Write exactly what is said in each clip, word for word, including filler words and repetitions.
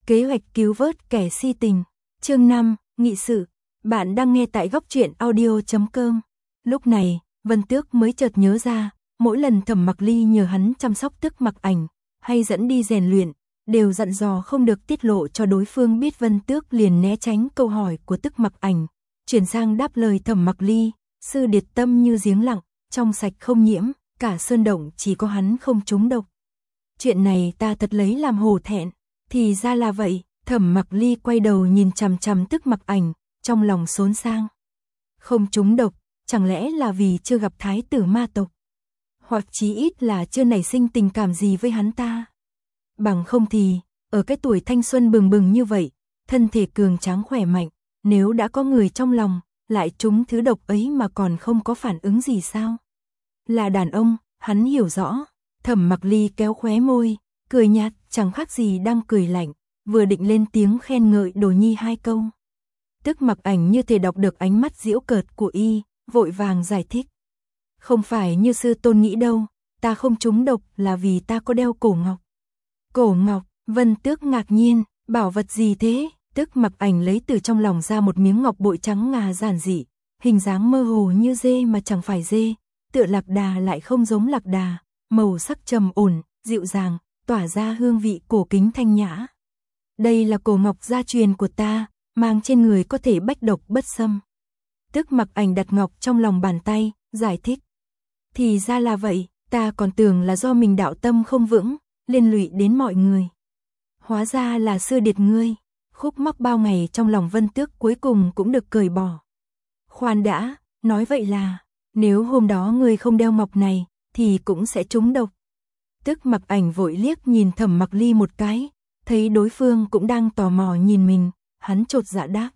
Kế hoạch cứu vớt kẻ si tình. Chương năm, nghị sự. Bạn đang nghe tại góc truyện audio chấm com. Lúc này, Vân Tước mới chợt nhớ ra, mỗi lần Thẩm Mặc Ly nhờ hắn chăm sóc Tức Mặc Ảnh, hay dẫn đi rèn luyện, đều dặn dò không được tiết lộ cho đối phương biết. Vân Tước liền né tránh câu hỏi của Tức Mặc Ảnh, chuyển sang đáp lời Thẩm Mặc Ly, sư điệt tâm như giếng lặng, trong sạch không nhiễm, cả sơn động chỉ có hắn không trúng độc. Chuyện này ta thật lấy làm hổ thẹn. Thì ra là vậy. Thẩm Mặc Ly quay đầu nhìn chằm chằm Tức Mặc Ảnh, trong lòng xốn sang. Không trúng độc, chẳng lẽ là vì chưa gặp thái tử ma tộc, hoặc chí ít là chưa nảy sinh tình cảm gì với hắn ta. Bằng không thì, ở cái tuổi thanh xuân bừng bừng như vậy, thân thể cường tráng khỏe mạnh, nếu đã có người trong lòng, lại trúng thứ độc ấy mà còn không có phản ứng gì sao? Là đàn ông, hắn hiểu rõ. Thẩm Mặc Ly kéo khóe môi, cười nhạt, chẳng khác gì đang cười lạnh, vừa định lên tiếng khen ngợi Đồ Nhi hai câu. Tức Mặc Ảnh như thể đọc được ánh mắt giễu cợt của y, vội vàng giải thích. Không phải như sư tôn nghĩ đâu, ta không trúng độc là vì ta có đeo cổ ngọc. Cổ ngọc? Vân Tước ngạc nhiên, bảo vật gì thế? Tức Mặc Ảnh lấy từ trong lòng ra một miếng ngọc bội trắng ngà giản dị, hình dáng mơ hồ như dê mà chẳng phải dê, tựa lạc đà lại không giống lạc đà, màu sắc trầm ổn, dịu dàng, tỏa ra hương vị cổ kính thanh nhã. Đây là cổ ngọc gia truyền của ta, mang trên người có thể bách độc bất xâm. Tức Mặc Ảnh đặt ngọc trong lòng bàn tay, giải thích. Thì ra là vậy, ta còn tưởng là do mình đạo tâm không vững, liên lụy đến mọi người. Hóa ra là sư điệt ngươi. Khúc mắc bao ngày trong lòng Vân Tước cuối cùng cũng được cởi bỏ. Khoan đã, nói vậy là, nếu hôm đó ngươi không đeo ngọc này, thì cũng sẽ trúng độc. Tức Mặc Ảnh vội liếc nhìn Thẩm Mặc Ly một cái, thấy đối phương cũng đang tò mò nhìn mình, hắn chột dạ đáp.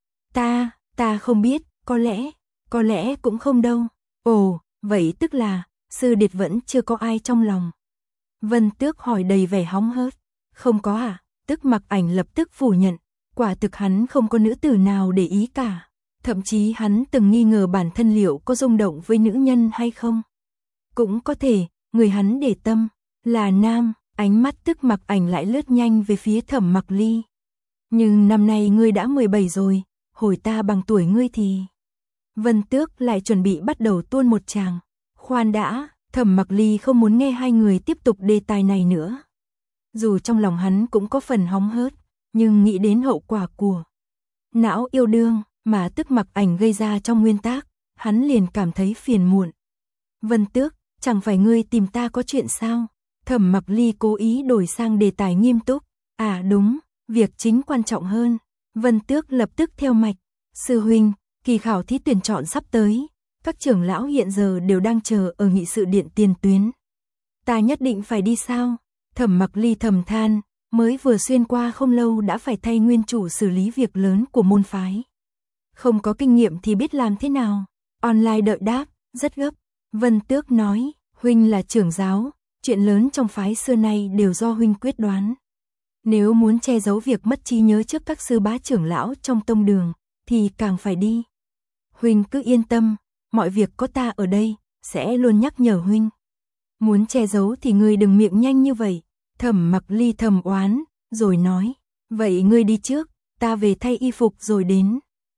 Ta, ta không biết, có lẽ, có lẽ cũng không đâu. Ồ, vậy tức là, sư điệt vẫn chưa có ai trong lòng. Vân Tước hỏi đầy vẻ hóng hớt. Không có à? Tức Mặc Ảnh lập tức phủ nhận, quả thực hắn không có nữ tử nào để ý cả. Thậm chí hắn từng nghi ngờ bản thân liệu có rung động với nữ nhân hay không. Cũng có thể, người hắn để tâm là nam. Ánh mắt Tức Mặc Ảnh lại lướt nhanh về phía Thẩm Mặc Ly. Nhưng năm nay ngươi đã mười bảy rồi, hồi ta bằng tuổi ngươi thì... Vân Tước lại chuẩn bị bắt đầu tuôn một tràng. Khoan đã, Thẩm Mặc Ly không muốn nghe hai người tiếp tục đề tài này nữa. Dù trong lòng hắn cũng có phần hóng hớt, nhưng nghĩ đến hậu quả của não yêu đương mà Tức Mặc Ảnh gây ra trong nguyên tác, hắn liền cảm thấy phiền muộn. Vân Tước, chẳng phải ngươi tìm ta có chuyện sao? Thẩm Mặc Ly cố ý đổi sang đề tài nghiêm túc. À đúng, việc chính quan trọng hơn. Vân Tước lập tức theo mạch. Sư huynh, kỳ khảo thí tuyển chọn sắp tới. Các trưởng lão hiện giờ đều đang chờ ở nghị sự điện tiền tuyến. Ta nhất định phải đi sao? Thẩm Mặc Ly thầm than, mới vừa xuyên qua không lâu đã phải thay nguyên chủ xử lý việc lớn của môn phái. Không có kinh nghiệm thì biết làm thế nào? Online đợi đáp, rất gấp. Vân Tước nói, huynh là trưởng giáo, chuyện lớn trong phái xưa nay đều do huynh quyết đoán. Nếu muốn che giấu việc mất trí nhớ trước các sư bá trưởng lão trong tông đường, thì càng phải đi. Huynh cứ yên tâm, mọi việc có ta ở đây, sẽ luôn nhắc nhở huynh. Muốn che giấu thì ngươi đừng miệng nhanh như vậy. Thẩm Mặc Ly thầm oán, rồi nói, vậy ngươi đi trước, ta về thay y phục rồi đến.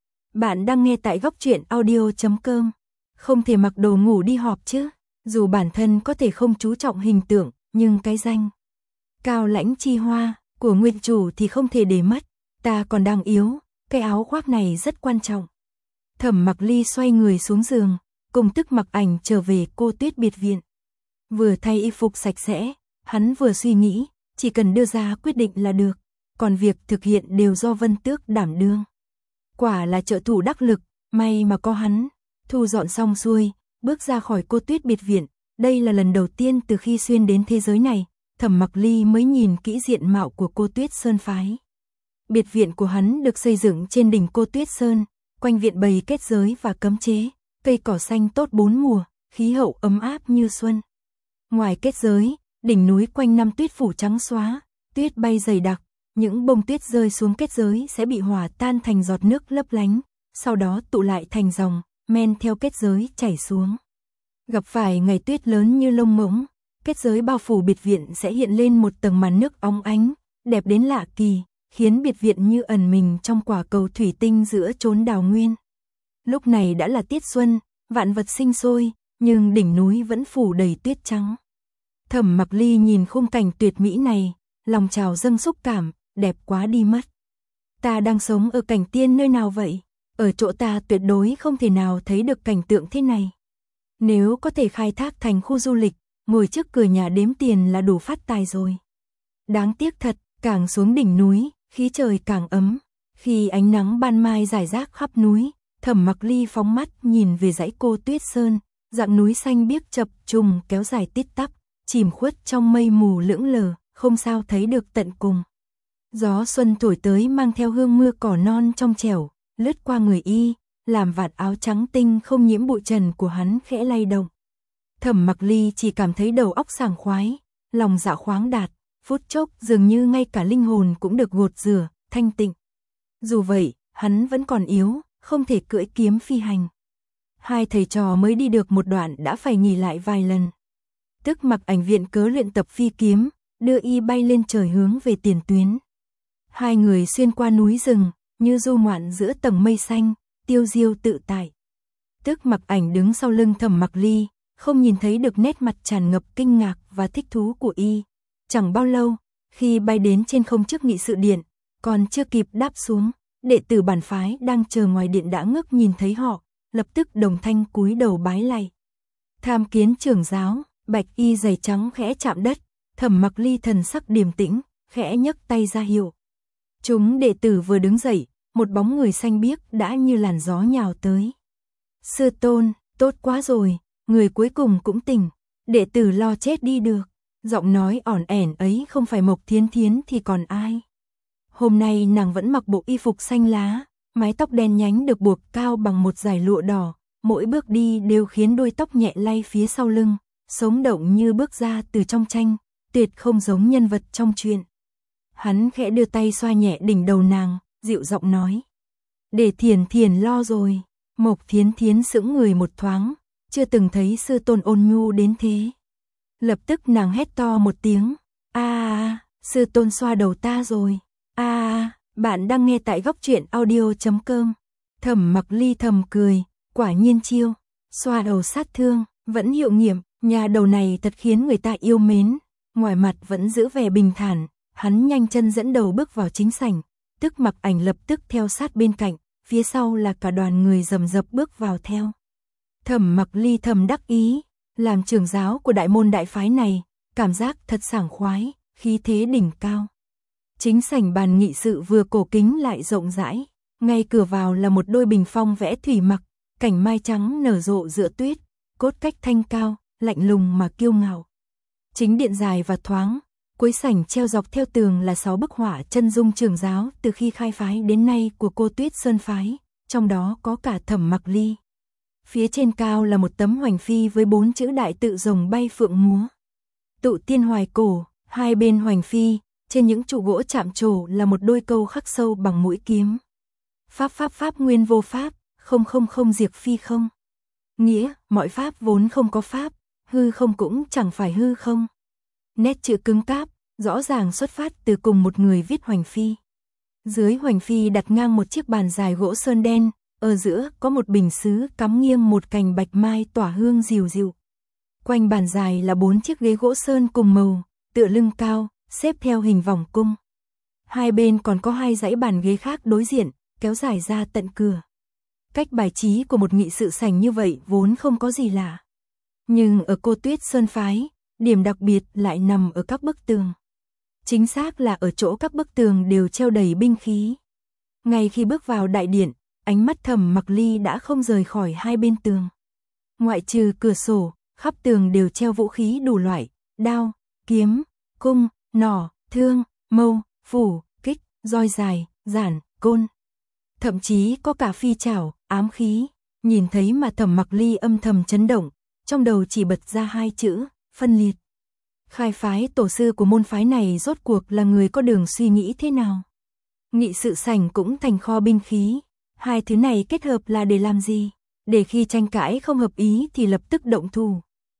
Bạn đang nghe tại góc truyện audio chấm com. Không thể mặc đồ ngủ đi họp chứ. Dù bản thân có thể không chú trọng hình tượng, nhưng cái danh Cao Lãnh Chi Hoa của nguyên chủ thì không thể để mất. Ta còn đang yếu, cái áo khoác này rất quan trọng. Thẩm Mặc Ly xoay người xuống giường, cùng Tức Mặc Ảnh trở về Cô Tuyết biệt viện. Vừa thay y phục sạch sẽ, hắn vừa suy nghĩ, chỉ cần đưa ra quyết định là được, còn việc thực hiện đều do Vân Tước đảm đương. Quả là trợ thủ đắc lực, may mà có hắn. Thu dọn xong xuôi, bước ra khỏi Cô Tuyết biệt viện, đây là lần đầu tiên từ khi xuyên đến thế giới này, Thẩm Mặc Ly mới nhìn kỹ diện mạo của Cô Tuyết Sơn phái. Biệt viện của hắn được xây dựng trên đỉnh Cô Tuyết Sơn, quanh viện bày kết giới và cấm chế, cây cỏ xanh tốt bốn mùa, khí hậu ấm áp như xuân. Ngoài kết giới, đỉnh núi quanh năm tuyết phủ trắng xóa, tuyết bay dày đặc, những bông tuyết rơi xuống kết giới sẽ bị hòa tan thành giọt nước lấp lánh, sau đó tụ lại thành dòng, men theo kết giới chảy xuống. Gặp phải ngày tuyết lớn như lông ngỗng, kết giới bao phủ biệt viện sẽ hiện lên một tầng màn nước óng ánh, đẹp đến lạ kỳ, khiến biệt viện như ẩn mình trong quả cầu thủy tinh giữa chốn đào nguyên. Lúc này đã là tiết xuân, vạn vật sinh sôi, nhưng đỉnh núi vẫn phủ đầy tuyết trắng. Thẩm Mặc Ly nhìn khung cảnh tuyệt mỹ này, lòng trào dâng xúc cảm, đẹp quá đi mất. Ta đang sống ở cảnh tiên nơi nào vậy? Ở chỗ ta tuyệt đối không thể nào thấy được cảnh tượng thế này. Nếu có thể khai thác thành khu du lịch, ngồi trước cửa nhà đếm tiền là đủ phát tài rồi. Đáng tiếc thật, càng xuống đỉnh núi, khí trời càng ấm. Khi ánh nắng ban mai rải rác khắp núi, Thẩm Mặc Ly phóng mắt nhìn về dãy Cô Tuyết Sơn, dạng núi xanh biếc chập trùng kéo dài tít tắp, chìm khuất trong mây mù lững lờ, không sao thấy được tận cùng. Gió xuân thổi tới mang theo hương mưa cỏ non trong trẻo, lướt qua người y, làm vạt áo trắng tinh không nhiễm bụi trần của hắn khẽ lay động. Thẩm Mặc Ly chỉ cảm thấy đầu óc sảng khoái, lòng dạ khoáng đạt, phút chốc dường như ngay cả linh hồn cũng được gột rửa, thanh tịnh. Dù vậy, hắn vẫn còn yếu, không thể cưỡi kiếm phi hành. Hai thầy trò mới đi được một đoạn đã phải nghỉ lại vài lần. Tức Mặc Ảnh viện cớ luyện tập phi kiếm, đưa y bay lên trời hướng về tiền tuyến. Hai người xuyên qua núi rừng, như du ngoạn giữa tầng mây xanh, tiêu diêu tự tại. Tức Mặc Ảnh đứng sau lưng Thẩm Mặc Ly, không nhìn thấy được nét mặt tràn ngập kinh ngạc và thích thú của y. Chẳng bao lâu, khi bay đến trên không trước nghị sự điện, còn chưa kịp đáp xuống, đệ tử bản phái đang chờ ngoài điện đã ngước nhìn thấy họ, lập tức đồng thanh cúi đầu bái lạy. Tham kiến trưởng giáo, bạch y giày trắng khẽ chạm đất, Thẩm Mặc Ly thần sắc điềm tĩnh, khẽ nhấc tay ra hiệu. Chúng đệ tử vừa đứng dậy, một bóng người xanh biếc đã như làn gió nhào tới. Sư tôn, tốt quá rồi, người cuối cùng cũng tỉnh, đệ tử lo chết đi được. Giọng nói ỏn ẻn ấy không phải Mộc Thiến Thiến thì còn ai. Hôm nay nàng vẫn mặc bộ y phục xanh lá, mái tóc đen nhánh được buộc cao bằng một dải lụa đỏ, mỗi bước đi đều khiến đuôi tóc nhẹ lay phía sau lưng, sống động như bước ra từ trong tranh, tuyệt không giống nhân vật trong truyện. Hắn khẽ đưa tay xoa nhẹ đỉnh đầu nàng, dịu giọng nói. Để Thiền Thiền lo rồi. Mộc Thiến Thiến sững người một thoáng, chưa từng thấy sư tôn ôn nhu đến thế. Lập tức nàng hét to một tiếng. A à, sư tôn xoa đầu ta rồi. A à, bạn đang nghe tại góc truyện audio chấm com. Thẩm Mặc Ly thầm cười, quả nhiên chiêu, xoa đầu sát thương, vẫn hiệu nghiệm, nhà đầu này thật khiến người ta yêu mến. Ngoài mặt vẫn giữ vẻ bình thản, hắn nhanh chân dẫn đầu bước vào chính sảnh, Tức Mặc Ảnh lập tức theo sát bên cạnh, phía sau là cả đoàn người rầm rập bước vào theo. Thẩm Mặc Ly thầm đắc ý, làm trưởng giáo của đại môn đại phái này, cảm giác thật sảng khoái, khí thế đỉnh cao. Chính sảnh bàn nghị sự vừa cổ kính lại rộng rãi, ngay cửa vào là một đôi bình phong vẽ thủy mặc, cảnh mai trắng nở rộ giữa tuyết, cốt cách thanh cao, lạnh lùng mà kiêu ngạo. Chính điện dài và thoáng, cuối sảnh treo dọc theo tường là sáu bức họa chân dung trưởng giáo từ khi khai phái đến nay của Cô Tuyết Sơn phái, trong đó có cả Thẩm Mặc Ly. Phía trên cao là một tấm hoành phi với bốn chữ đại tự rồng bay phượng múa. Tụ tiên hoài cổ, hai bên hoành phi, trên những trụ gỗ chạm trổ là một đôi câu khắc sâu bằng mũi kiếm. Pháp pháp pháp nguyên vô pháp, không không không diệt phi không. Nghĩa, mọi pháp vốn không có pháp, hư không cũng chẳng phải hư không. Nét chữ cứng cáp, rõ ràng xuất phát từ cùng một người viết hoành phi. Dưới hoành phi đặt ngang một chiếc bàn dài gỗ sơn đen, ở giữa có một bình sứ cắm nghiêng một cành bạch mai tỏa hương dịu dịu. Quanh bàn dài là bốn chiếc ghế gỗ sơn cùng màu, tựa lưng cao, xếp theo hình vòng cung. Hai bên còn có hai dãy bàn ghế khác đối diện, kéo dài ra tận cửa. Cách bài trí của một nghị sự sảnh như vậy vốn không có gì lạ. Nhưng ở Cô Tuyết Sơn phái, điểm đặc biệt lại nằm ở các bức tường. Chính xác là ở chỗ các bức tường đều treo đầy binh khí. Ngay khi bước vào đại điện, ánh mắt Thẩm Mặc Ly đã không rời khỏi hai bên tường. Ngoại trừ cửa sổ, khắp tường đều treo vũ khí đủ loại, đao, kiếm, cung, nỏ, thương, mâu, phủ, kích, roi dài, giản, côn. Thậm chí có cả phi chảo, ám khí. Nhìn thấy mà Thẩm Mặc Ly âm thầm chấn động, trong đầu chỉ bật ra hai chữ, phân liệt. Khai phái tổ sư của môn phái này rốt cuộc là người có đường suy nghĩ thế nào? Nghị sự sảnh cũng thành kho binh khí. Hai thứ này kết hợp là để làm gì? Để khi tranh cãi không hợp ý thì lập tức động thủ.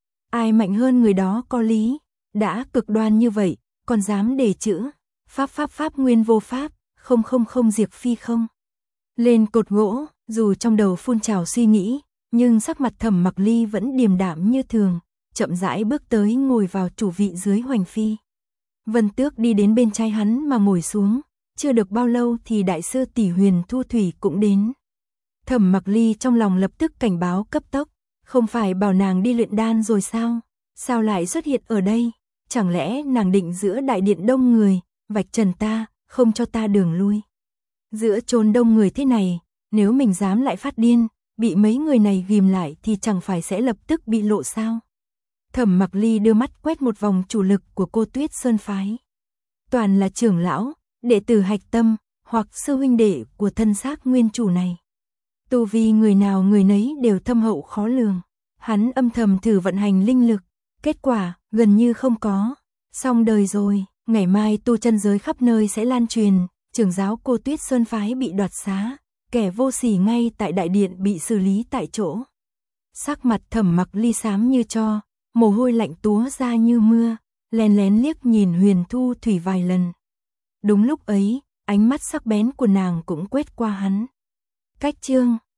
Ai mạnh hơn người đó có lý. Đã cực đoan như vậy, còn dám đề chữ. Pháp pháp pháp nguyên vô pháp, không không không Diệp Phi không. Lên cột gỗ, dù trong đầu phun trào suy nghĩ, nhưng sắc mặt Thẩm Mặc Ly vẫn điềm đạm như thường, chậm rãi bước tới ngồi vào chủ vị dưới Hoành Phi. Vân Tước đi đến bên trái hắn mà ngồi xuống, chưa được bao lâu thì đại sư tỷ Huyền Thu Thủy cũng đến. Thẩm Mặc Ly trong lòng lập tức cảnh báo cấp tốc, không phải bảo nàng đi luyện đan rồi sao? Sao lại xuất hiện ở đây? Chẳng lẽ nàng định giữa đại điện đông người, vạch trần ta, không cho ta đường lui? Giữa chốn đông người thế này, nếu mình dám lại phát điên, bị mấy người này ghim lại thì chẳng phải sẽ lập tức bị lộ sao? Thẩm Mặc Ly đưa mắt quét một vòng chủ lực của Cô Tuyết Sơn phái. Toàn là trưởng lão, đệ tử hạch tâm, hoặc sư huynh đệ của thân xác nguyên chủ này. Tu vi người nào người nấy đều thâm hậu khó lường. Hắn âm thầm thử vận hành linh lực, kết quả gần như không có. Xong đời rồi, ngày mai tu chân giới khắp nơi sẽ lan truyền, trưởng giáo Cô Tuyết Sơn phái bị đoạt xá, kẻ vô sỉ ngay tại đại điện bị xử lý tại chỗ. Sắc mặt Thẩm Mặc Ly xám như tro, mồ hôi lạnh túa ra như mưa, lén lén liếc nhìn Huyền Thu Thủy vài lần. Đúng lúc ấy, ánh mắt sắc bén của nàng cũng quét qua hắn. Cách chương